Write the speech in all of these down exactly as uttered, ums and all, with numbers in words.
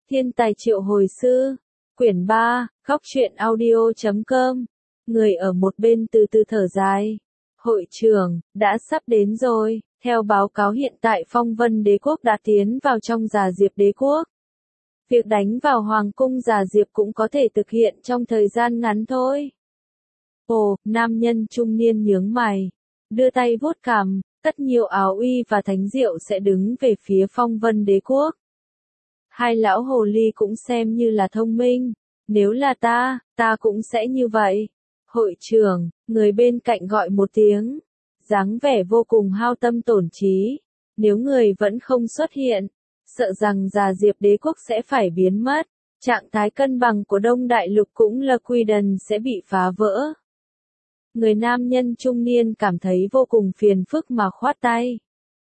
Thiên tài triệu hồi sư. Quyển ba, góc truyện audio chấm com. Người ở một bên từ từ thở dài. Hội trưởng, đã sắp đến rồi. Theo báo cáo hiện tại Phong Vân Đế Quốc đã tiến vào trong Già Diệp Đế Quốc. Việc đánh vào Hoàng cung Già Diệp cũng có thể thực hiện trong thời gian ngắn thôi. Ồ, nam nhân trung niên nhướng mày. Đưa tay vuốt cằm, tất nhiều áo uy và thánh diệu sẽ đứng về phía Phong Vân Đế Quốc. Hai lão hồ ly cũng xem như là thông minh. Nếu là ta, ta cũng sẽ như vậy. Hội trưởng, người bên cạnh gọi một tiếng. Dáng vẻ vô cùng hao tâm tổn trí. Nếu người vẫn không xuất hiện, sợ rằng Già Diệp Đế Quốc sẽ phải biến mất. Trạng thái cân bằng của Đông Đại Lục cũng là quy đần sẽ bị phá vỡ. Người nam nhân trung niên cảm thấy vô cùng phiền phức mà khoát tay.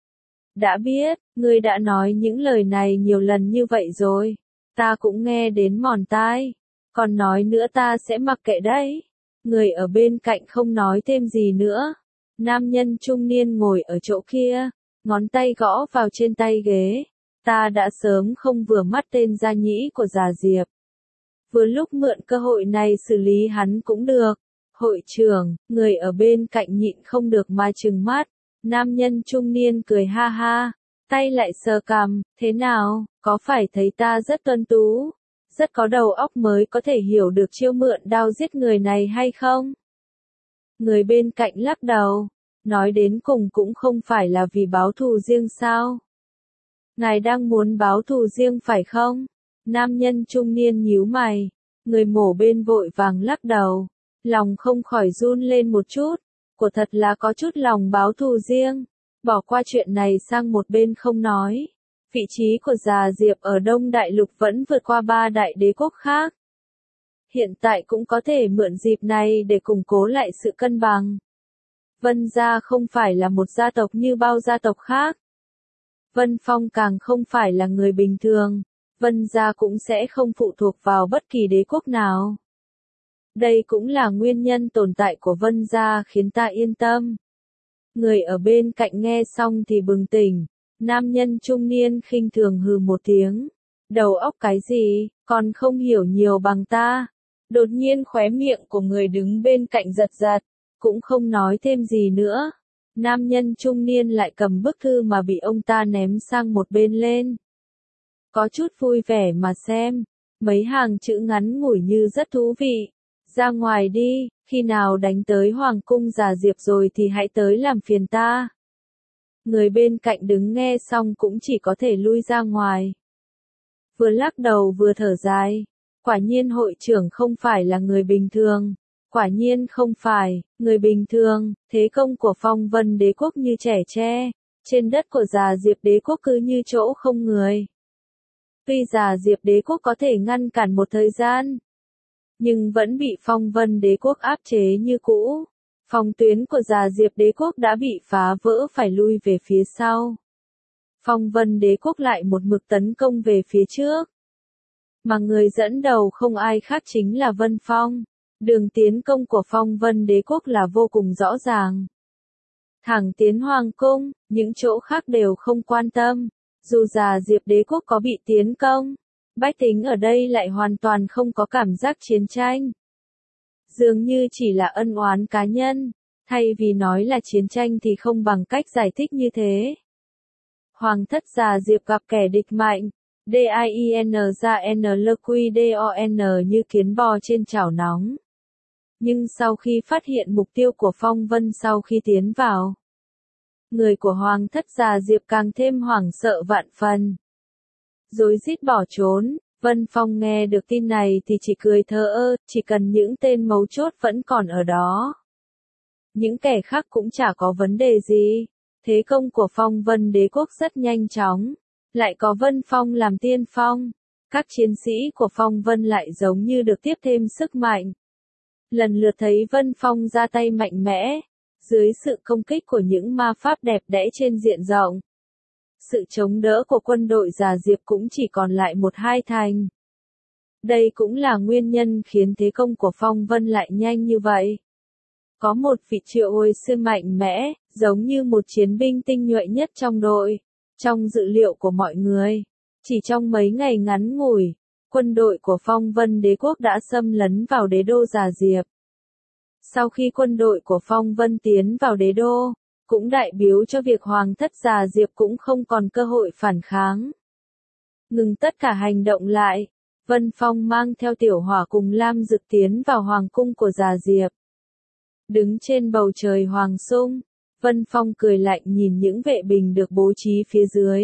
Đã biết, ngươi đã nói những lời này nhiều lần như vậy rồi. Ta cũng nghe đến mòn tai. Còn nói nữa ta sẽ mặc kệ đấy. Người ở bên cạnh không nói thêm gì nữa. Nam nhân trung niên ngồi ở chỗ kia, ngón tay gõ vào trên tay ghế. Ta đã sớm không vừa mắt tên gia nhĩ của Già Diệp. Vừa lúc mượn cơ hội này xử lý hắn cũng được. Hội trưởng, người ở bên cạnh nhịn không được mà trừng mắt. Nam nhân trung niên cười ha ha, tay lại sờ cằm, thế nào, có phải thấy ta rất tuấn tú, rất có đầu óc mới có thể hiểu được chiêu mượn đao giết người này hay không? Người bên cạnh lắc đầu, nói đến cùng cũng không phải là vì báo thù riêng sao? Ngài đang muốn báo thù riêng phải không? Nam nhân trung niên nhíu mày, người mổ bên vội vàng lắc đầu, lòng không khỏi run lên một chút. Của thật là có chút lòng báo thù riêng. Bỏ qua chuyện này sang một bên không nói. Vị trí của Già Diệp ở Đông Đại Lục vẫn vượt qua ba đại đế quốc khác. Hiện tại cũng có thể mượn dịp này để củng cố lại sự cân bằng. Vân gia không phải là một gia tộc như bao gia tộc khác. Vân Phong càng không phải là người bình thường. Vân gia cũng sẽ không phụ thuộc vào bất kỳ đế quốc nào. Đây cũng là nguyên nhân tồn tại của Vân gia khiến ta yên tâm. Người ở bên cạnh nghe xong thì bừng tỉnh. Nam nhân trung niên khinh thường hừ một tiếng. Đầu óc cái gì, còn không hiểu nhiều bằng ta. Đột nhiên khóe miệng của người đứng bên cạnh giật giật, cũng không nói thêm gì nữa. Nam nhân trung niên lại cầm bức thư mà bị ông ta ném sang một bên lên. Có chút vui vẻ mà xem, mấy hàng chữ ngắn ngủi như rất thú vị. Ra ngoài đi, khi nào đánh tới Hoàng cung Già Diệp rồi thì hãy tới làm phiền ta. Người bên cạnh đứng nghe xong cũng chỉ có thể lui ra ngoài. Vừa lắc đầu vừa thở dài. Quả nhiên hội trưởng không phải là người bình thường. Quả nhiên không phải, người bình thường, thế công của Phong Vân Đế Quốc như trẻ tre. Trên đất của Già Diệp Đế Quốc cứ như chỗ không người. Tuy Già Diệp Đế Quốc có thể ngăn cản một thời gian, nhưng vẫn bị Phong Vân Đế Quốc áp chế như cũ. Phòng tuyến của Già Diệp Đế Quốc đã bị phá vỡ phải lui về phía sau. Phong Vân Đế Quốc lại một mực tấn công về phía trước. Mà người dẫn đầu không ai khác chính là Vân Phong. Đường tiến công của Phong Vân Đế Quốc là vô cùng rõ ràng. Thẳng tiến Hoàng cung, những chỗ khác đều không quan tâm. Dù Già Diệp Đế Quốc có bị tiến công, bách tính ở đây lại hoàn toàn không có cảm giác chiến tranh. Dường như chỉ là ân oán cá nhân, thay vì nói là chiến tranh thì không bằng cách giải thích như thế. Hoàng thất Già Diệp gặp kẻ địch mạnh, D-I-E-N ra N-L-Q-D-O-N như kiến bò trên chảo nóng. Nhưng sau khi phát hiện mục tiêu của Phong Vân sau khi tiến vào, người của Hoàng thất Già Diệp càng thêm hoảng sợ vạn phần. Rối rít bỏ trốn. Vân Phong nghe được tin này thì chỉ cười thờ ơ, chỉ cần những tên mấu chốt vẫn còn ở đó. Những kẻ khác cũng chả có vấn đề gì. Thế công của Phong Vân Đế Quốc rất nhanh chóng. Lại có Vân Phong làm tiên phong. Các chiến sĩ của Phong Vân lại giống như được tiếp thêm sức mạnh. Lần lượt thấy Vân Phong ra tay mạnh mẽ. Dưới sự công kích của những ma pháp đẹp đẽ trên diện rộng. Sự chống đỡ của quân đội Già Diệp cũng chỉ còn lại một hai thành. Đây cũng là nguyên nhân khiến thế công của Phong Vân lại nhanh như vậy. Có một vị triệu hồi sư mạnh mẽ, giống như một chiến binh tinh nhuệ nhất trong đội. Trong dự liệu của mọi người, Chỉ trong mấy ngày ngắn ngủi, quân đội của Phong Vân Đế quốc đã xâm lấn vào đế đô Già Diệp. Sau khi quân đội của Phong Vân tiến vào đế đô, cũng đại biểu cho việc Hoàng thất Già Diệp cũng không còn cơ hội phản kháng. Ngừng tất cả hành động lại, Vân Phong mang theo Tiểu Hỏa cùng Lam Dực tiến vào hoàng cung của Già Diệp. Đứng trên bầu trời hoàng sung, Vân Phong cười lạnh nhìn những vệ binh được bố trí phía dưới.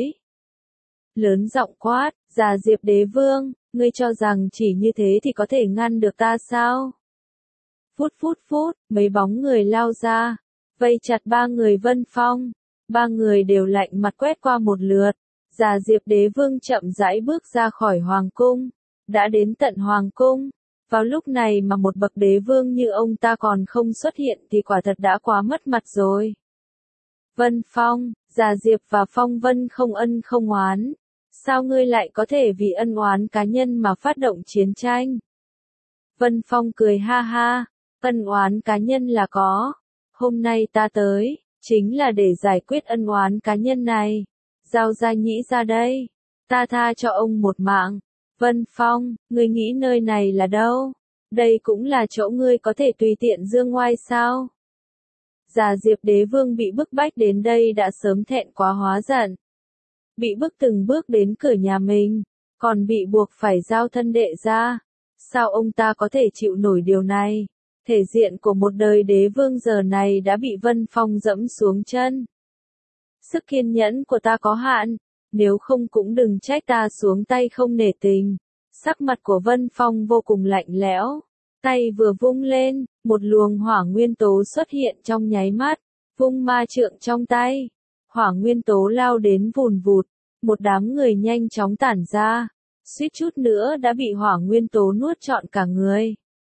Lớn giọng quát, Già Diệp đế vương, ngươi cho rằng chỉ như thế thì có thể ngăn được ta sao? Phút phút phút, mấy bóng người lao ra, vây chặt ba người Vân Phong. Ba người đều lạnh mặt quét qua một lượt. Già Diệp đế vương chậm rãi bước ra khỏi hoàng cung, đã đến tận hoàng cung. Vào lúc này mà một bậc đế vương như ông ta còn không xuất hiện thì quả thật đã quá mất mặt rồi. Vân Phong, Già Diệp và Phong Vân không ân không oán. Sao ngươi lại có thể vì ân oán cá nhân mà phát động chiến tranh? Vân Phong cười ha ha, ân oán cá nhân là có. Hôm nay ta tới, chính là để giải quyết ân oán cá nhân này. Giao Gia Nhĩ ra đây, ta tha cho ông một mạng. Vân Phong, ngươi nghĩ nơi này là đâu? Đây cũng là chỗ ngươi có thể tùy tiện dương ngoai sao? Già Diệp đế vương bị bức bách đến đây đã sớm thẹn quá hóa giận. Bị bức từng bước đến cửa nhà mình, còn bị buộc phải giao thân đệ ra. Sao ông ta có thể chịu nổi điều này? Thể diện của một đời đế vương giờ này đã bị Vân Phong dẫm xuống chân. Sức kiên nhẫn của ta có hạn, nếu không cũng đừng trách ta xuống tay không nể tình. Sắc mặt của Vân Phong vô cùng lạnh lẽo, tay vừa vung lên, một luồng hỏa nguyên tố xuất hiện trong nháy mắt, vung ma trượng trong tay. Hỏa nguyên tố lao đến vùn vụt, một đám người nhanh chóng tản ra, suýt chút nữa đã bị hỏa nguyên tố nuốt trọn cả người.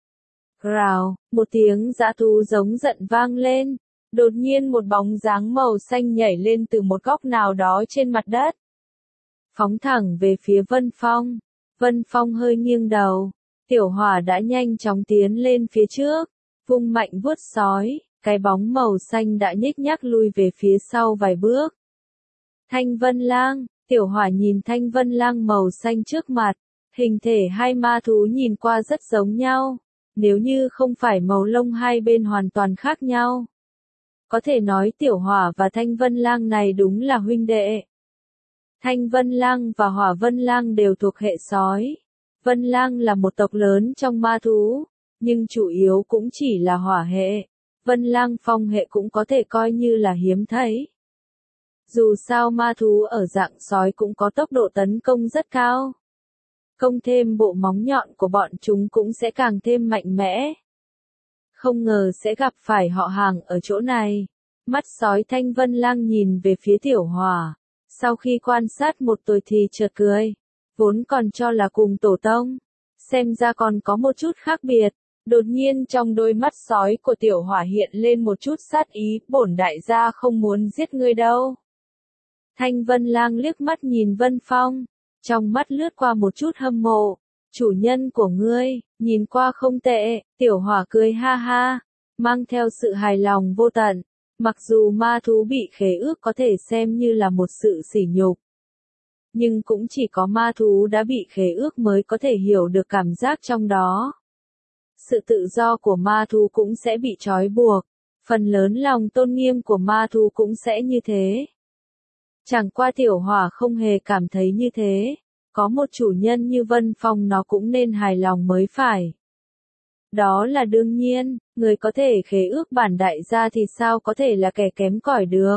Rào, một tiếng dã thú giống giận vang lên, đột nhiên một bóng dáng màu xanh nhảy lên từ một góc nào đó trên mặt đất. Phóng thẳng về phía Vân Phong, Vân Phong hơi nghiêng đầu, Tiểu Hỏa đã nhanh chóng tiến lên phía trước, vung mạnh vuốt sói, cái bóng màu xanh đã nhích nhác lui về phía sau vài bước. Thanh Vân Lang, Tiểu Hỏa nhìn Thanh Vân Lang màu xanh trước mặt, hình thể hai ma thú nhìn qua rất giống nhau, nếu như không phải màu lông hai bên hoàn toàn khác nhau. Có thể nói Tiểu Hỏa và Thanh Vân Lang này đúng là huynh đệ. Thanh Vân Lang và Hỏa Vân Lang đều thuộc hệ sói. Vân Lang là một tộc lớn trong ma thú, nhưng chủ yếu cũng chỉ là hỏa hệ. Vân Lang phong hệ cũng có thể coi như là hiếm thấy. Dù sao ma thú ở dạng sói cũng có tốc độ tấn công rất cao. Công thêm bộ móng nhọn của bọn chúng cũng sẽ càng thêm mạnh mẽ. Không ngờ sẽ gặp phải họ hàng ở chỗ này. Mắt sói Thanh Vân Lang nhìn về phía Tiểu Hỏa. Sau khi quan sát một hồi thì chợt cười. Vốn còn cho là cùng tổ tông. Xem ra còn có một chút khác biệt. Đột nhiên trong đôi mắt sói của Tiểu Hỏa hiện lên một chút sát ý. Bổn đại gia không muốn giết ngươi đâu. Thanh Vân Lang liếc mắt nhìn Vân Phong. Trong mắt lướt qua một chút hâm mộ. Chủ nhân của ngươi, nhìn qua không tệ. Tiểu Hỏa cười ha ha, mang theo sự hài lòng vô tận. Mặc dù ma thú bị khế ước có thể xem như là một sự sỉ nhục, nhưng cũng chỉ có ma thú đã bị khế ước mới có thể hiểu được cảm giác trong đó. Sự tự do của ma thú cũng sẽ bị trói buộc, phần lớn lòng tôn nghiêm của ma thú cũng sẽ như thế. Chẳng qua Tiểu Hỏa không hề cảm thấy như thế, có một chủ nhân như Vân Phong nó cũng nên hài lòng mới phải. Đó là đương nhiên, người có thể khế ước bản đại gia thì sao có thể là kẻ kém cỏi được.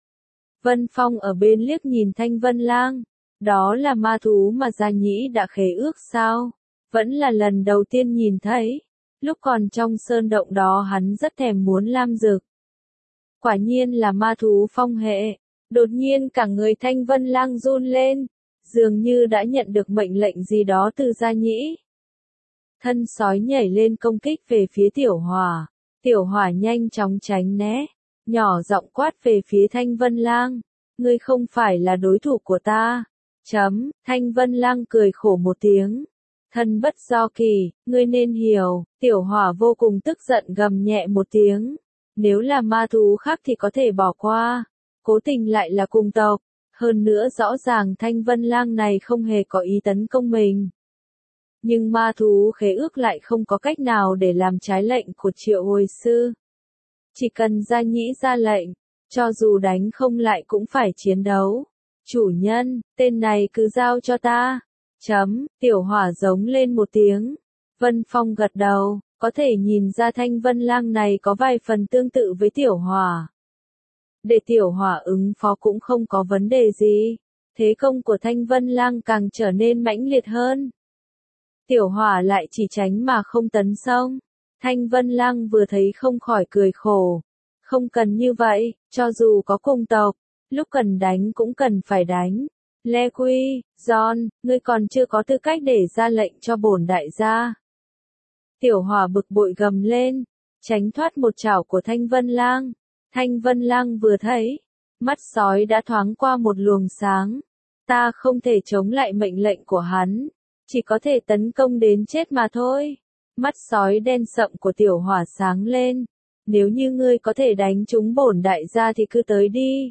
Vân Phong ở bên liếc nhìn Thanh Vân Lang, đó là ma thú mà Gia Nhĩ đã khế ước sao? Vẫn là lần đầu tiên nhìn thấy, lúc còn trong sơn động đó hắn rất thèm muốn Lam Dực. Quả nhiên là ma thú phong hệ, đột nhiên cả người Thanh Vân Lang run lên, dường như đã nhận được mệnh lệnh gì đó từ Gia Nhĩ. Thân sói nhảy lên công kích về phía Tiểu Hỏa. Tiểu Hỏa nhanh chóng tránh né, nhỏ giọng quát về phía Thanh Vân Lang. Ngươi không phải là đối thủ của ta. Chấm, Thanh Vân Lang cười khổ một tiếng. Thân bất do kỳ, ngươi nên hiểu. Tiểu Hỏa vô cùng tức giận gầm nhẹ một tiếng. Nếu là ma thú khác thì có thể bỏ qua. Cố tình lại là cùng tộc. Hơn nữa rõ ràng Thanh Vân Lang này không hề có ý tấn công mình. Nhưng ma thú khế ước lại không có cách nào để làm trái lệnh của Triệu Hồi Sư. Chỉ cần Gia Nhĩ ra lệnh, cho dù đánh không lại cũng phải chiến đấu. Chủ nhân, tên này cứ giao cho ta. Chấm, Tiểu Hỏa giống lên một tiếng. Vân Phong gật đầu, có thể nhìn ra Thanh Vân Lang này có vài phần tương tự với Tiểu Hỏa. Để Tiểu Hỏa ứng phó cũng không có vấn đề gì. Thế công của Thanh Vân Lang càng trở nên mãnh liệt hơn. Tiểu Hỏa lại chỉ tránh mà không tấn công. Thanh Vân Lang vừa thấy không khỏi cười khổ. Không cần như vậy, cho dù có cùng tộc, lúc cần đánh cũng cần phải đánh. Lê Quy, John, ngươi còn chưa có tư cách để ra lệnh cho bổn đại gia. Tiểu Hỏa bực bội gầm lên, tránh thoát một chảo của Thanh Vân Lang. Thanh Vân Lang vừa thấy, mắt sói đã thoáng qua một luồng sáng. Ta không thể chống lại mệnh lệnh của hắn, chỉ có thể tấn công đến chết mà thôi. Mắt sói đen sậm của Tiểu Hỏa sáng lên. Nếu như ngươi có thể đánh trúng bổn đại gia thì cứ tới đi.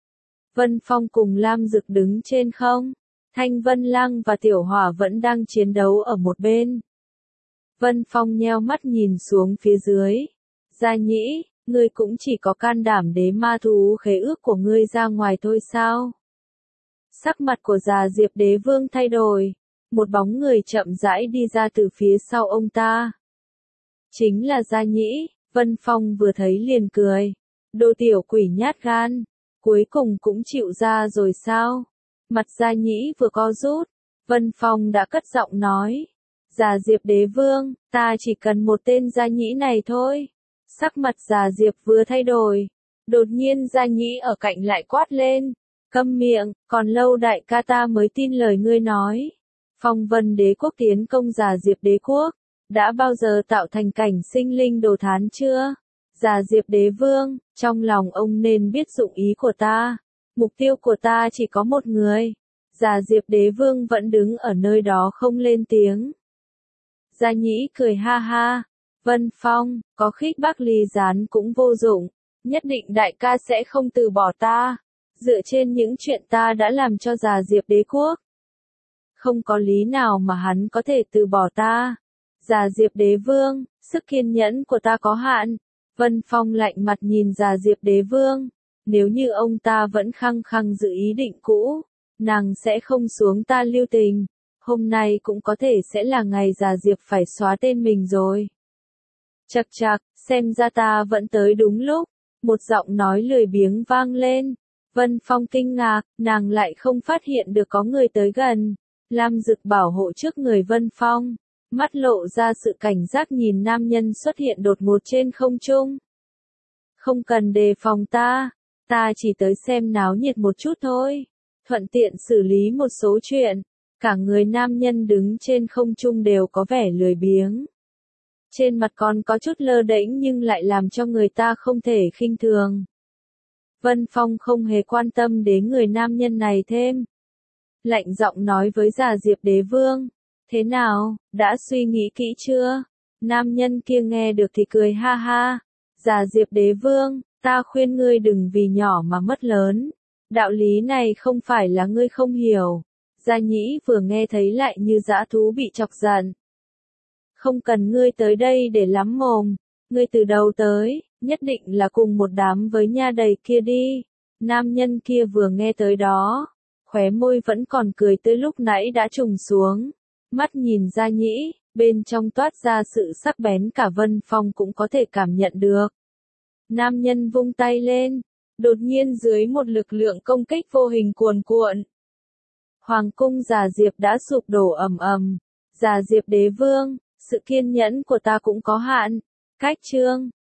Vân Phong cùng Lam Dực đứng trên không. Thanh Vân Lang và Tiểu Hỏa vẫn đang chiến đấu ở một bên. Vân Phong nheo mắt nhìn xuống phía dưới. Gia Nhĩ, ngươi cũng chỉ có can đảm đế ma thú khế ước của ngươi ra ngoài thôi sao? Sắc mặt của Già Diệp Đế Vương thay đổi. Một bóng người chậm rãi đi ra từ phía sau ông ta. Chính là Gia Nhĩ. Vân Phong vừa thấy liền cười. Đồ tiểu quỷ nhát gan. Cuối cùng cũng chịu ra rồi sao? Mặt Gia Nhĩ vừa co rút. Vân Phong đã cất giọng nói. Già Diệp Đế Vương, ta chỉ cần một tên Gia Nhĩ này thôi. Sắc mặt Già Diệp vừa thay đổi. Đột nhiên Gia Nhĩ ở cạnh lại quát lên. Câm miệng, còn lâu đại ca ta mới tin lời ngươi nói. Phong Vân Đế Quốc tiến công Già Diệp Đế Quốc. Đã bao giờ tạo thành cảnh sinh linh đồ thán chưa? Già Diệp Đế Vương, trong lòng ông nên biết dụng ý của ta. Mục tiêu của ta chỉ có một người. Già Diệp Đế Vương vẫn đứng ở nơi đó không lên tiếng. Gia Nhĩ cười ha ha. Vân Phong, có khích bác ly gián cũng vô dụng. Nhất định đại ca sẽ không từ bỏ ta. Dựa trên những chuyện ta đã làm cho Già Diệp Đế Quốc. Không có lý nào mà hắn có thể từ bỏ ta. Già Diệp Đế Vương, sức kiên nhẫn của ta có hạn. Vân Phong lạnh mặt nhìn Già Diệp Đế Vương. Nếu như ông ta vẫn khăng khăng giữ ý định cũ, nàng sẽ không xuống ta lưu tình. Hôm nay cũng có thể sẽ là ngày Già Diệp phải xóa tên mình rồi. Chậc chậc, xem ra ta vẫn tới đúng lúc. Một giọng nói lười biếng vang lên. Vân Phong kinh ngạc, nàng lại không phát hiện được có người tới gần. Lam Dực bảo hộ trước người Vân Phong. Mắt lộ ra sự cảnh giác nhìn nam nhân xuất hiện đột ngột trên không trung. Không cần đề phòng ta, ta chỉ tới xem náo nhiệt một chút thôi. Thuận tiện xử lý một số chuyện. Cả người nam nhân đứng trên không trung đều có vẻ lười biếng. Trên mặt còn có chút lơ đễnh nhưng lại làm cho người ta không thể khinh thường. Vân Phong không hề quan tâm đến người nam nhân này thêm. Lạnh giọng nói với Già Diệp Đế Vương. Thế nào, đã suy nghĩ kỹ chưa? Nam nhân kia nghe được thì cười ha ha. Già Diệp Đế Vương, ta khuyên ngươi đừng vì nhỏ mà mất lớn. Đạo lý này không phải là ngươi không hiểu. Gia Nhĩ vừa nghe thấy lại như dã thú bị chọc giận. Không cần ngươi tới đây để lắm mồm. Ngươi từ đầu tới, nhất định là cùng một đám với nha đầy kia đi. Nam nhân kia vừa nghe tới đó. Khóe môi vẫn còn cười tới lúc nãy đã trùng xuống. Mắt nhìn Gia Nhĩ, bên trong toát ra sự sắc bén cả Vân Phong cũng có thể cảm nhận được. Nam nhân vung tay lên, đột nhiên dưới một lực lượng công kích vô hình cuồn cuộn. Hoàng cung Già Diệp đã sụp đổ ầm ầm. Già Diệp Đế Vương, sự kiên nhẫn của ta cũng có hạn. Cách chương